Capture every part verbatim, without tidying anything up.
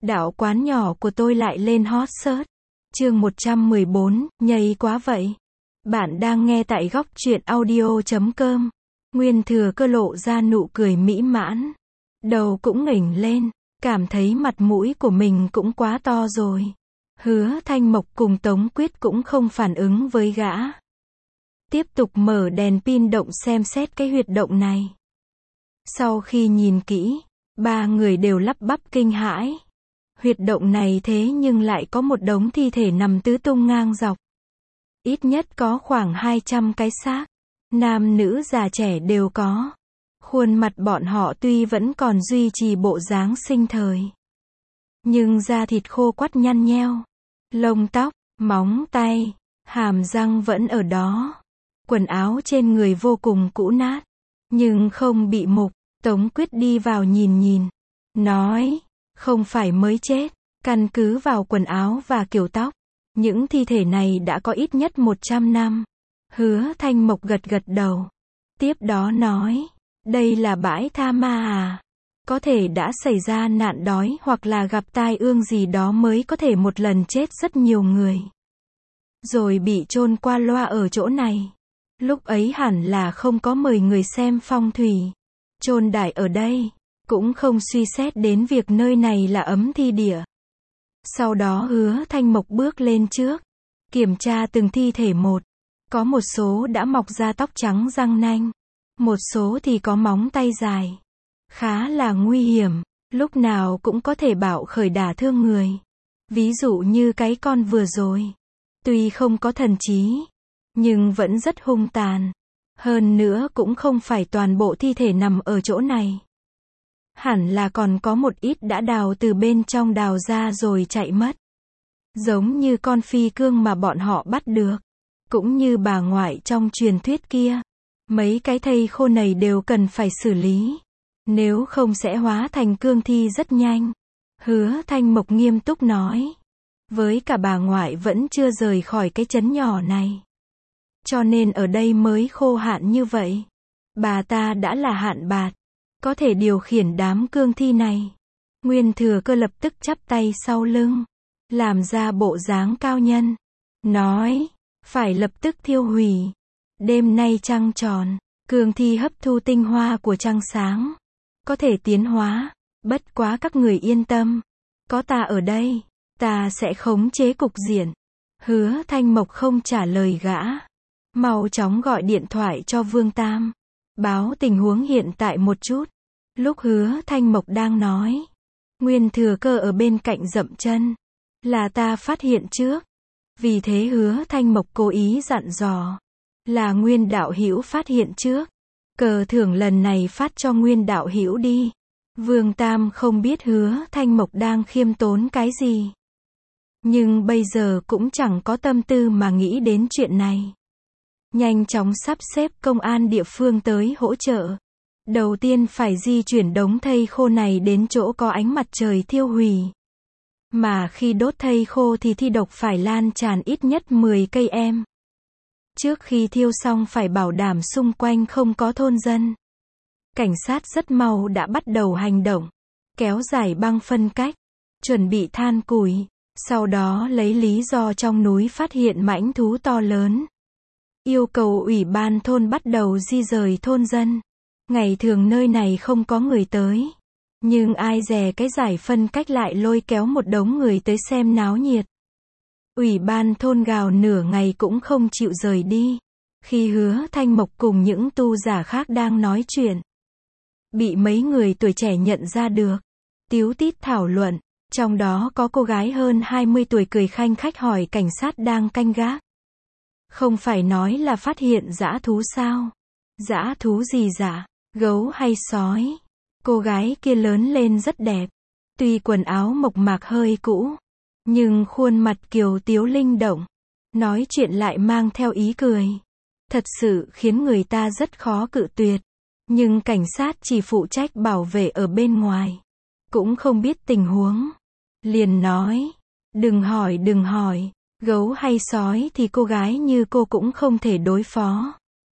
Đạo quán nhỏ của tôi lại lên hot search. Chương một trăm mười bốn, nhây quá vậy. Bạn đang nghe tại góc truyện audio chấm com. Nguyên Thừa Cơ lộ ra nụ cười mỹ mãn. Đầu cũng ngẩng lên, cảm thấy mặt mũi của mình cũng quá to rồi. Hứa Thanh Mộc cùng Tống Quyết cũng không phản ứng với gã. Tiếp tục mở đèn pin động xem xét cái huyệt động này. Sau khi nhìn kỹ, ba người đều lắp bắp kinh hãi. Huyệt động này thế nhưng lại có một đống thi thể nằm tứ tung ngang dọc. Ít nhất có khoảng hai trăm cái xác. Nam nữ già trẻ đều có. Khuôn mặt bọn họ tuy vẫn còn duy trì bộ dáng sinh thời, nhưng da thịt khô quắt nhăn nheo. Lông tóc, móng tay, hàm răng vẫn ở đó. Quần áo trên người vô cùng cũ nát, nhưng không bị mục. Tống Quyết đi vào nhìn nhìn, nói, không phải mới chết, căn cứ vào quần áo và kiểu tóc, những thi thể này đã có ít nhất một trăm năm. Hứa Thanh Mộc gật gật đầu. Tiếp đó nói, đây là bãi tha ma à? Có thể đã xảy ra nạn đói hoặc là gặp tai ương gì đó mới có thể một lần chết rất nhiều người. Rồi bị chôn qua loa ở chỗ này. Lúc ấy hẳn là không có mời người xem phong thủy. Chôn đại ở đây, cũng không suy xét đến việc nơi này là ấm thi địa. Sau đó Hứa Thanh Mộc bước lên trước, kiểm tra từng thi thể một. Có một số đã mọc ra tóc trắng răng nanh, một số thì có móng tay dài. Khá là nguy hiểm, lúc nào cũng có thể bạo khởi đả thương người. Ví dụ như cái con vừa rồi, tuy không có thần trí, nhưng vẫn rất hung tàn. Hơn nữa cũng không phải toàn bộ thi thể nằm ở chỗ này. Hẳn là còn có một ít đã đào từ bên trong đào ra rồi chạy mất. Giống như con phi cương mà bọn họ bắt được. Cũng như bà ngoại trong truyền thuyết kia. Mấy cái thây khô này đều cần phải xử lý. Nếu không sẽ hóa thành cương thi rất nhanh. Hứa Thanh Mộc nghiêm túc nói. Với cả bà ngoại vẫn chưa rời khỏi cái trấn nhỏ này. Cho nên ở đây mới khô hạn như vậy. Bà ta đã là hạn bạt, có thể điều khiển đám cương thi này. Nguyên Thừa Cơ lập tức chắp tay sau lưng, làm ra bộ dáng cao nhân. Nói, phải lập tức thiêu hủy. Đêm nay trăng tròn, cương thi hấp thu tinh hoa của trăng sáng. Có thể tiến hóa, bất quá các người yên tâm. Có ta ở đây, ta sẽ khống chế cục diện. Hứa Thanh Mộc không trả lời gã. Mau chóng gọi điện thoại cho Vương Tam. Báo tình huống hiện tại một chút. Lúc Hứa Thanh Mộc đang nói, Nguyên Thừa Cơ ở bên cạnh dậm chân. Là ta phát hiện trước. Vì thế Hứa Thanh Mộc cố ý dặn dò. Là Nguyên đạo hữu phát hiện trước. Cờ thưởng lần này phát cho Nguyên đạo hữu đi. Vương Tam không biết Hứa Thanh Mộc đang khiêm tốn cái gì. Nhưng bây giờ cũng chẳng có tâm tư mà nghĩ đến chuyện này. Nhanh chóng sắp xếp công an địa phương tới hỗ trợ. Đầu tiên phải di chuyển đống thây khô này đến chỗ có ánh mặt trời thiêu hủy. Mà khi đốt thây khô thì thi độc phải lan tràn ít nhất mười cây em. Trước khi thiêu xong phải bảo đảm xung quanh không có thôn dân. Cảnh sát rất mau đã bắt đầu hành động. Kéo dài băng phân cách. Chuẩn bị than củi. Sau đó lấy lý do trong núi phát hiện mãnh thú to lớn. Yêu cầu ủy ban thôn bắt đầu di rời thôn dân. Ngày thường nơi này không có người tới. Nhưng ai dè cái giải phân cách lại lôi kéo một đống người tới xem náo nhiệt. Ủy ban thôn gào nửa ngày cũng không chịu rời đi. Khi Hứa Thanh Mộc cùng những tu giả khác đang nói chuyện. Bị mấy người tuổi trẻ nhận ra được. Tíu tít thảo luận. Trong đó có cô gái hơn hai mươi tuổi cười khanh khách hỏi cảnh sát đang canh gác. Không phải nói là phát hiện dã thú sao? Dã thú gì dã? Gấu hay sói? Cô gái kia lớn lên rất đẹp. Tuy quần áo mộc mạc hơi cũ, nhưng khuôn mặt kiều tiếu linh động. Nói chuyện lại mang theo ý cười. Thật sự khiến người ta rất khó cự tuyệt. Nhưng cảnh sát chỉ phụ trách bảo vệ ở bên ngoài. Cũng không biết tình huống. Liền nói, đừng hỏi đừng hỏi. Gấu hay sói thì cô gái như cô cũng không thể đối phó.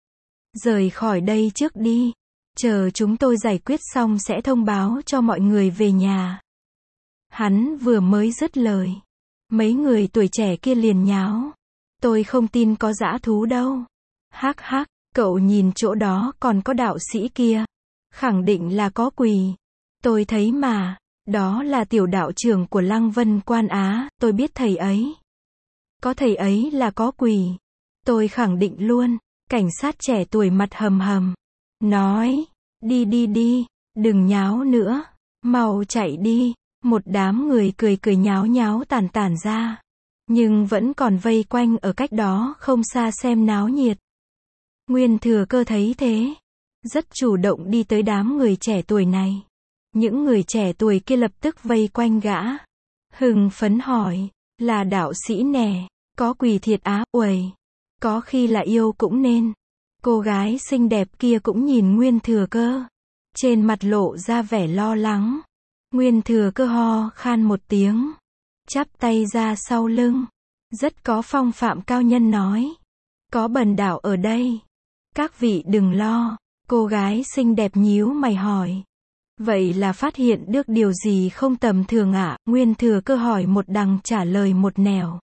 Rời khỏi đây trước đi. Chờ chúng tôi giải quyết xong sẽ thông báo cho mọi người về nhà. Hắn vừa mới dứt lời. Mấy người tuổi trẻ kia liền nháo. Tôi không tin có dã thú đâu. Hắc hắc, cậu nhìn chỗ đó còn có đạo sĩ kia. Khẳng định là có quỷ. Tôi thấy mà. Đó là tiểu đạo trưởng của Lăng Vân Quan Á, tôi biết thầy ấy. Có thầy ấy là có quỷ. Tôi khẳng định luôn. Cảnh sát trẻ tuổi mặt hầm hầm. Nói. Đi đi đi. Đừng nháo nữa. Mau chạy đi. Một đám người cười cười nháo nháo tản tản ra. Nhưng vẫn còn vây quanh ở cách đó không xa xem náo nhiệt. Nguyên Thừa Cơ thấy thế. Rất chủ động đi tới đám người trẻ tuổi này. Những người trẻ tuổi kia lập tức vây quanh gã. Hưng phấn hỏi. Là đạo sĩ nè. Có quỷ thiệt á, uầy. Có khi là yêu cũng nên. Cô gái xinh đẹp kia cũng nhìn Nguyên Thừa Cơ. Trên mặt lộ ra vẻ lo lắng. Nguyên Thừa Cơ ho khan một tiếng. Chắp tay ra sau lưng. Rất có phong phạm cao nhân nói. Có bần đạo ở đây. Các vị đừng lo. Cô gái xinh đẹp nhíu mày hỏi. Vậy là phát hiện được điều gì không tầm thường ạ? À? Nguyên Thừa Cơ hỏi một đằng trả lời một nẻo.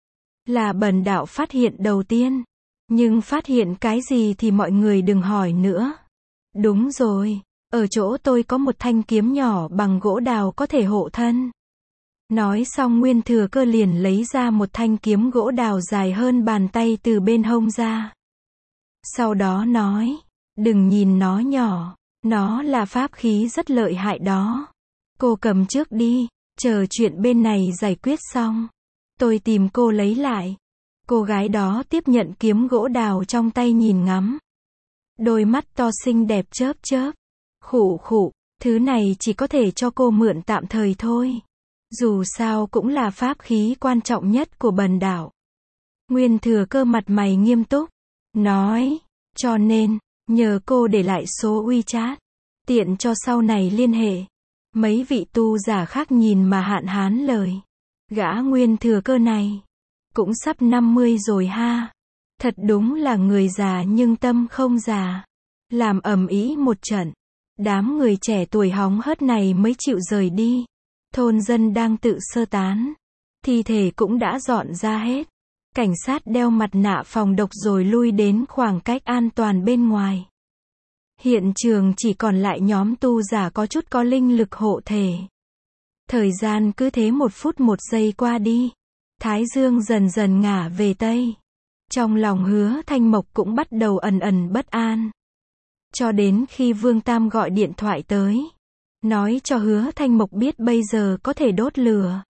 Là bần đạo phát hiện đầu tiên. Nhưng phát hiện cái gì thì mọi người đừng hỏi nữa. Đúng rồi. Ở chỗ tôi có một thanh kiếm nhỏ bằng gỗ đào có thể hộ thân. Nói xong Nguyên Thừa Cơ liền lấy ra một thanh kiếm gỗ đào dài hơn bàn tay từ bên hông ra. Sau đó nói. Đừng nhìn nó nhỏ. Nó là pháp khí rất lợi hại đó. Cô cầm trước đi. Chờ chuyện bên này giải quyết xong. Tôi tìm cô lấy lại. Cô gái đó tiếp nhận kiếm gỗ đào trong tay nhìn ngắm. Đôi mắt to xinh đẹp chớp chớp. Khụ khụ, thứ này chỉ có thể cho cô mượn tạm thời thôi. Dù sao cũng là pháp khí quan trọng nhất của bần đạo. Nguyên Thừa Cơ mặt mày nghiêm túc. Nói, cho nên, nhờ cô để lại số WeChat. Tiện cho sau này liên hệ. Mấy vị tu giả khác nhìn mà hạn hán lời. Gã Nguyên Thừa Cơ này. Cũng sắp năm mươi rồi ha. Thật đúng là người già nhưng tâm không già. Làm ầm ĩ một trận. Đám người trẻ tuổi hóng hớt này mới chịu rời đi. Thôn dân đang tự sơ tán. Thi thể cũng đã dọn ra hết. Cảnh sát đeo mặt nạ phòng độc rồi lui đến khoảng cách an toàn bên ngoài. Hiện trường chỉ còn lại nhóm tu giả có chút có linh lực hộ thể. Thời gian cứ thế một phút một giây qua đi. Thái dương dần dần ngả về Tây. Trong lòng Hứa Thanh Mộc cũng bắt đầu ẩn ẩn bất an. Cho đến khi Vương Tam gọi điện thoại tới. Nói cho Hứa Thanh Mộc biết bây giờ có thể đốt lửa.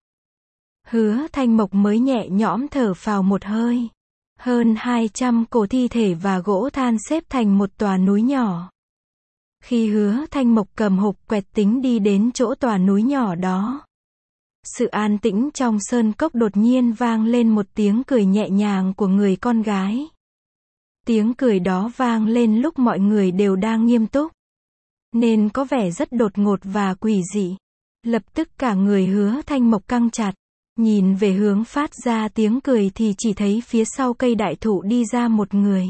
Hứa Thanh Mộc mới nhẹ nhõm thở phào một hơi. Hơn hai trăm cổ thi thể và gỗ than xếp thành một tòa núi nhỏ. Khi Hứa Thanh Mộc cầm hộp quẹt tính đi đến chỗ tòa núi nhỏ đó. Sự an tĩnh trong sơn cốc đột nhiên vang lên một tiếng cười nhẹ nhàng của người con gái. Tiếng cười đó vang lên lúc mọi người đều đang nghiêm túc. Nên có vẻ rất đột ngột và quỷ dị. Lập tức cả người Hứa Thanh Mộc căng chặt. Nhìn về hướng phát ra tiếng cười thì chỉ thấy phía sau cây đại thụ đi ra một người.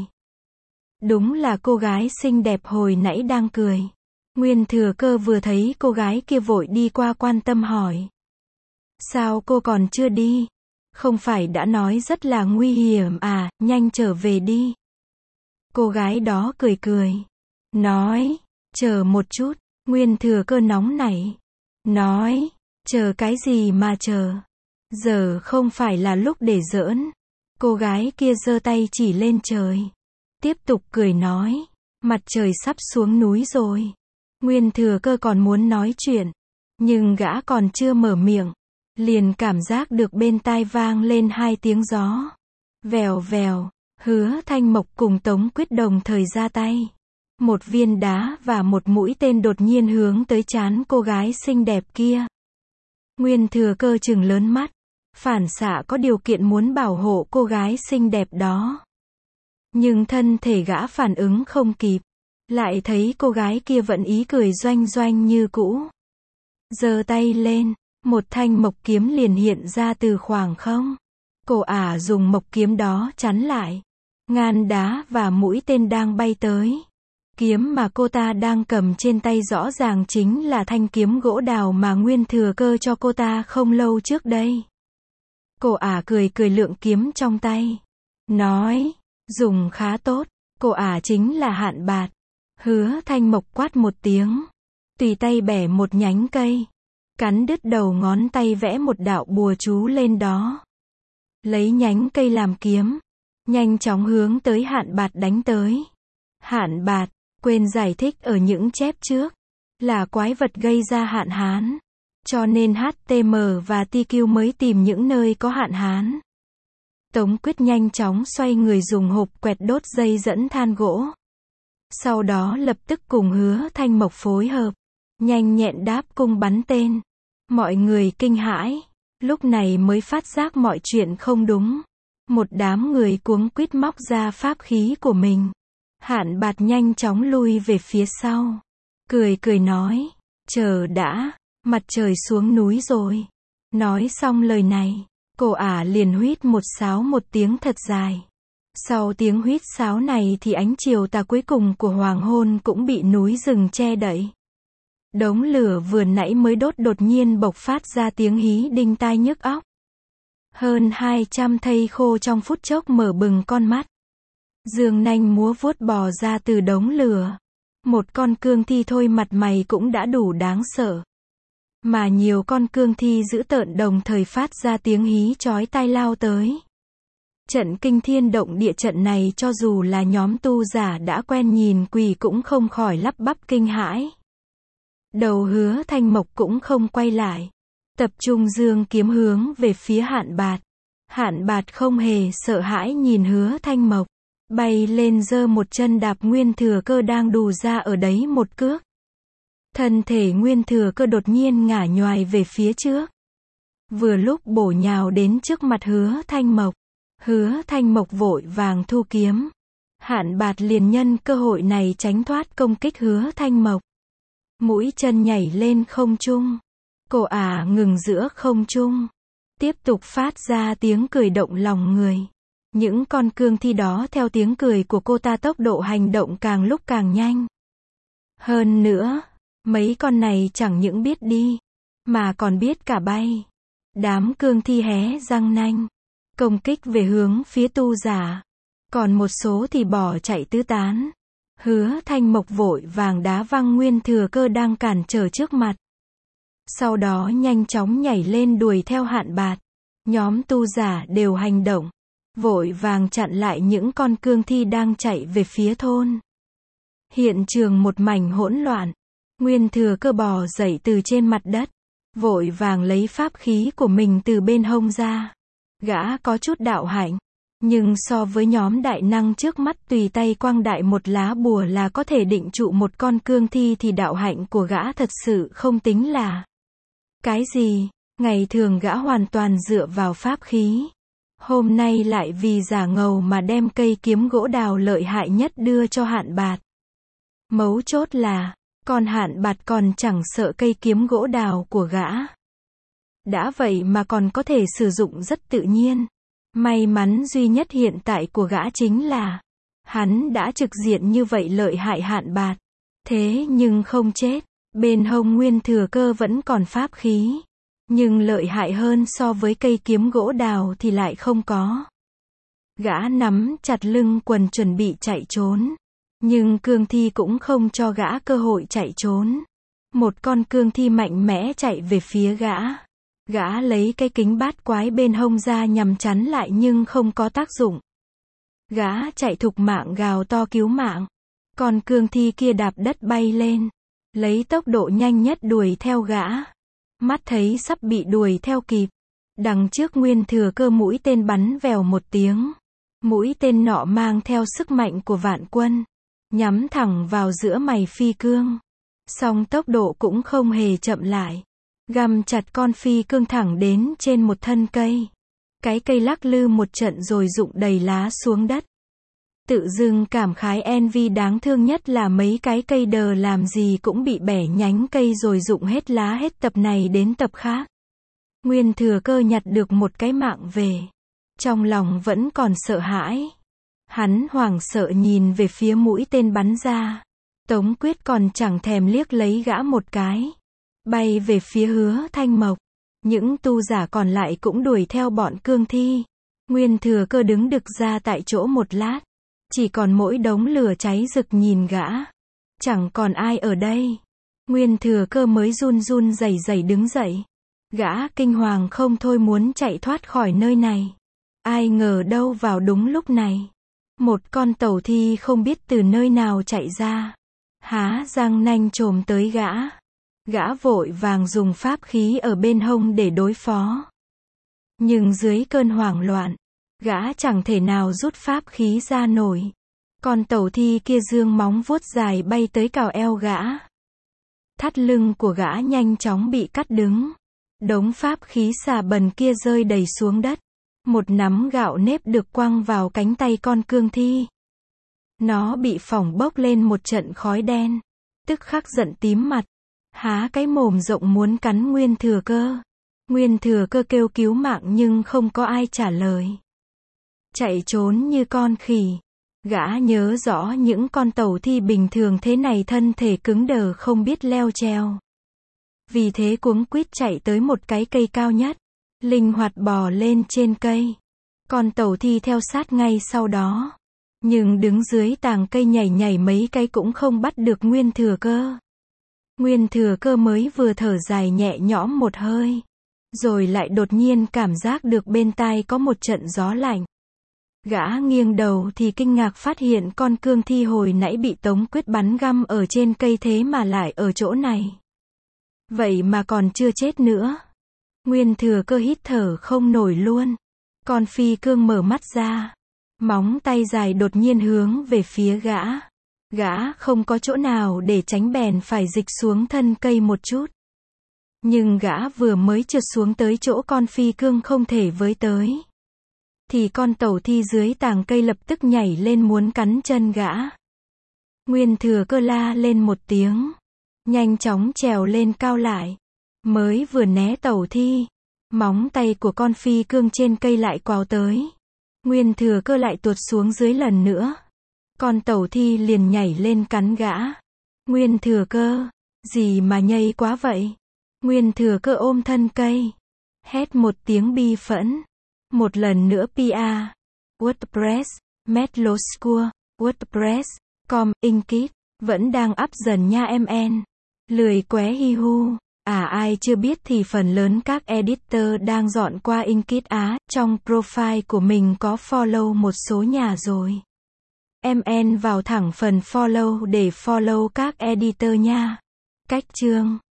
Đúng là cô gái xinh đẹp hồi nãy đang cười. Nguyên Thừa Cơ vừa thấy cô gái kia vội đi qua quan tâm hỏi. Sao cô còn chưa đi? Không phải đã nói rất là nguy hiểm à, nhanh trở về đi. Cô gái đó cười cười. Nói, chờ một chút. Nguyên Thừa Cơ nóng nảy. Nói, chờ cái gì mà chờ? Giờ không phải là lúc để giỡn. Cô gái kia giơ tay chỉ lên trời. Tiếp tục cười nói. Mặt trời sắp xuống núi rồi. Nguyên Thừa Cơ còn muốn nói chuyện. Nhưng gã còn chưa mở miệng. Liền cảm giác được bên tai vang lên hai tiếng gió. Vèo vèo. Hứa Thanh Mộc cùng Tống Quyết đồng thời ra tay. Một viên đá và một mũi tên đột nhiên hướng tới trán cô gái xinh đẹp kia. Nguyên Thừa Cơ trừng lớn mắt. Phản xạ có điều kiện muốn bảo hộ cô gái xinh đẹp đó. Nhưng thân thể gã phản ứng không kịp. Lại thấy cô gái kia vẫn ý cười doanh doanh như cũ. Giơ tay lên. Một thanh mộc kiếm liền hiện ra từ khoảng không. Cô ả dùng mộc kiếm đó chắn lại. Ngàn đá và mũi tên đang bay tới. Kiếm mà cô ta đang cầm trên tay rõ ràng chính là thanh kiếm gỗ đào mà Nguyên Thừa Cơ cho cô ta không lâu trước đây. Cô ả cười cười lượng kiếm trong tay. Nói, dùng khá tốt. Cô ả chính là Hạn Bạt. Hứa Thanh Mộc quát một tiếng. Tùy tay bẻ một nhánh cây. Cắn đứt đầu ngón tay vẽ một đạo bùa chú lên đó. Lấy nhánh cây làm kiếm. Nhanh chóng hướng tới Hạn Bạt đánh tới. Hạn Bạt, quên giải thích ở những chép trước. Là quái vật gây ra hạn hán. Cho nên hát tê em và tê quy mới tìm những nơi có hạn hán. Tống Quyết nhanh chóng xoay người dùng hộp quẹt đốt dây dẫn than gỗ. Sau đó lập tức cùng Hứa Thanh Mộc phối hợp. Nhanh nhẹn đáp cung bắn tên. Mọi người kinh hãi. Lúc này mới phát giác mọi chuyện không đúng. Một đám người cuống quýt móc ra pháp khí của mình. Hạn Bạt nhanh chóng lui về phía sau. Cười cười nói. Chờ đã. Mặt trời xuống núi rồi. Nói xong lời này. Cô ả liền huýt một sáo một tiếng thật dài. Sau tiếng huýt sáo này thì ánh chiều tà cuối cùng của hoàng hôn cũng bị núi rừng che đậy. Đống lửa vừa nãy mới đốt đột nhiên bộc phát ra tiếng hí đinh tai nhức óc. Hơn hai trăm thây khô trong phút chốc mở bừng con mắt. Dương nanh múa vuốt bò ra từ đống lửa. Một con cương thi thôi mặt mày cũng đã đủ đáng sợ. Mà nhiều con cương thi dữ tợn đồng thời phát ra tiếng hí chói tai lao tới. Trận kinh thiên động địa trận này cho dù là nhóm tu giả đã quen nhìn quỷ cũng không khỏi lắp bắp kinh hãi. Đầu Hứa Thanh Mộc cũng không quay lại. Tập trung dương kiếm hướng về phía Hạn Bạt. Hạn Bạt không hề sợ hãi nhìn Hứa Thanh Mộc. Bay lên giơ một chân đạp Nguyên Thừa Cơ đang đù ra ở đấy một cước. Thân thể Nguyên Thừa Cơ đột nhiên ngả nhoài về phía trước. Vừa lúc bổ nhào đến trước mặt Hứa Thanh Mộc. Hứa Thanh Mộc vội vàng thu kiếm. Hạn Bạt liền nhân cơ hội này tránh thoát công kích Hứa Thanh Mộc. Mũi chân nhảy lên không trung. Cô ả ngừng giữa không trung. Tiếp tục phát ra tiếng cười động lòng người. Những con cương thi đó theo tiếng cười của cô ta tốc độ hành động càng lúc càng nhanh. Hơn nữa, mấy con này chẳng những biết đi, mà còn biết cả bay. Đám cương thi hé răng nanh, công kích về hướng phía tu giả. Còn một số thì bỏ chạy tứ tán. Hứa Thanh Mộc vội vàng đá văng Nguyên Thừa Cơ đang cản trở trước mặt. Sau đó nhanh chóng nhảy lên đuổi theo Hạn Bạt. Nhóm tu giả đều hành động. Vội vàng chặn lại những con cương thi đang chạy về phía thôn. Hiện trường một mảnh hỗn loạn. Nguyên Thừa Cơ bò dậy từ trên mặt đất. Vội vàng lấy pháp khí của mình từ bên hông ra. Gã có chút đạo hạnh. Nhưng so với nhóm đại năng trước mắt tùy tay quăng đại một lá bùa là có thể định trụ một con cương thi thì đạo hạnh của gã thật sự không tính là cái gì. Ngày thường gã hoàn toàn dựa vào pháp khí. Hôm nay lại vì giả ngầu mà đem cây kiếm gỗ đào lợi hại nhất đưa cho Hạn Bạt. Mấu chốt là, con Hạn Bạt còn chẳng sợ cây kiếm gỗ đào của gã. Đã vậy mà còn có thể sử dụng rất tự nhiên. May mắn duy nhất hiện tại của gã chính là, hắn đã trực diện như vậy lợi hại Hạn Bạt. Thế nhưng không chết, bên hông Nguyên Thừa Cơ vẫn còn pháp khí. Nhưng lợi hại hơn so với cây kiếm gỗ đào thì lại không có. Gã nắm chặt lưng quần chuẩn bị chạy trốn. Nhưng cương thi cũng không cho gã cơ hội chạy trốn. Một con cương thi mạnh mẽ chạy về phía gã. Gã lấy cái kính bát quái bên hông ra nhằm chắn lại nhưng không có tác dụng. Gã chạy thục mạng gào to cứu mạng. Con cương thi kia đạp đất bay lên. Lấy tốc độ nhanh nhất đuổi theo gã. Mắt thấy sắp bị đuổi theo kịp. Đằng trước Nguyên Thừa Cơ mũi tên bắn vèo một tiếng. Mũi tên nọ mang theo sức mạnh của vạn quân. Nhắm thẳng vào giữa mày phi cương. Song tốc độ cũng không hề chậm lại. Găm chặt con phi cương thẳng đến trên một thân cây. Cái cây lắc lư một trận rồi rụng đầy lá xuống đất. Tự dưng cảm khái envy đáng thương nhất là mấy cái cây đờ làm gì cũng bị bẻ nhánh cây rồi rụng hết lá hết tập này đến tập khác. Nguyên Thừa Cơ nhặt được một cái mạng về. Trong lòng vẫn còn sợ hãi. Hắn hoảng sợ nhìn về phía mũi tên bắn ra. Tống Quyết còn chẳng thèm liếc lấy gã một cái. Bay về phía Hứa Thanh Mộc. Những tu giả còn lại cũng đuổi theo bọn cương thi. Nguyên Thừa Cơ đứng đực ra tại chỗ một lát. Chỉ còn mỗi đống lửa cháy rực nhìn gã. Chẳng còn ai ở đây. Nguyên Thừa Cơ mới run run rẩy rẩy đứng dậy. Gã kinh hoàng không thôi muốn chạy thoát khỏi nơi này. Ai ngờ đâu vào đúng lúc này. Một con tẩu thi không biết từ nơi nào chạy ra. Há răng nanh chồm tới gã. Gã vội vàng dùng pháp khí ở bên hông để đối phó. Nhưng dưới cơn hoảng loạn, gã chẳng thể nào rút pháp khí ra nổi. Con tẩu thi kia giương móng vuốt dài bay tới cào eo gã. Thắt lưng của gã nhanh chóng bị cắt đứng. Đống pháp khí xà bần kia rơi đầy xuống đất. Một nắm gạo nếp được quăng vào cánh tay con cương thi. Nó bị phỏng bốc lên một trận khói đen. Tức khắc giận tím mặt. Há cái mồm rộng muốn cắn Nguyên Thừa Cơ. Nguyên Thừa Cơ kêu cứu mạng nhưng không có ai trả lời. Chạy trốn như con khỉ. Gã nhớ rõ những con tẩu thi bình thường thế này thân thể cứng đờ không biết leo trèo. Vì thế cuống quýt chạy tới một cái cây cao nhất. Linh hoạt bò lên trên cây. Con tẩu thi theo sát ngay sau đó. Nhưng đứng dưới tàng cây nhảy nhảy mấy cái cũng không bắt được Nguyên Thừa Cơ. Nguyên Thừa Cơ mới vừa thở dài nhẹ nhõm một hơi. Rồi lại đột nhiên cảm giác được bên tai có một trận gió lạnh. Gã nghiêng đầu thì kinh ngạc phát hiện con cương thi hồi nãy bị Tống Quyết bắn găm ở trên cây thế mà lại ở chỗ này. Vậy mà còn chưa chết nữa. Nguyên Thừa Cơ hít thở không nổi luôn. Con phi cương mở mắt ra. Móng tay dài đột nhiên hướng về phía gã. Gã không có chỗ nào để tránh bèn phải dịch xuống thân cây một chút. Nhưng gã vừa mới trượt xuống tới chỗ con phi cương không thể với tới. Thì con tẩu thi dưới tàng cây lập tức nhảy lên muốn cắn chân gã. Nguyên Thừa Cơ la lên một tiếng. Nhanh chóng trèo lên cao lại. Mới vừa né tẩu thi. Móng tay của con phi cương trên cây lại quào tới. Nguyên Thừa Cơ lại tuột xuống dưới lần nữa. Con tẩu thi liền nhảy lên cắn gã. Nguyên Thừa Cơ, gì mà nhây quá vậy? Nguyên Thừa Cơ ôm thân cây. Hét một tiếng bi phẫn. Một lần nữa pê a. WordPress, Metloscore, WordPress, com, Inkit, vẫn đang up dần nha em en. Lười qué hi hu. À ai chưa biết thì phần lớn các editor đang dọn qua Inkit Á. Trong profile của mình có follow một số nhà rồi. em en vào thẳng phần follow để follow các editor nha. Cách chương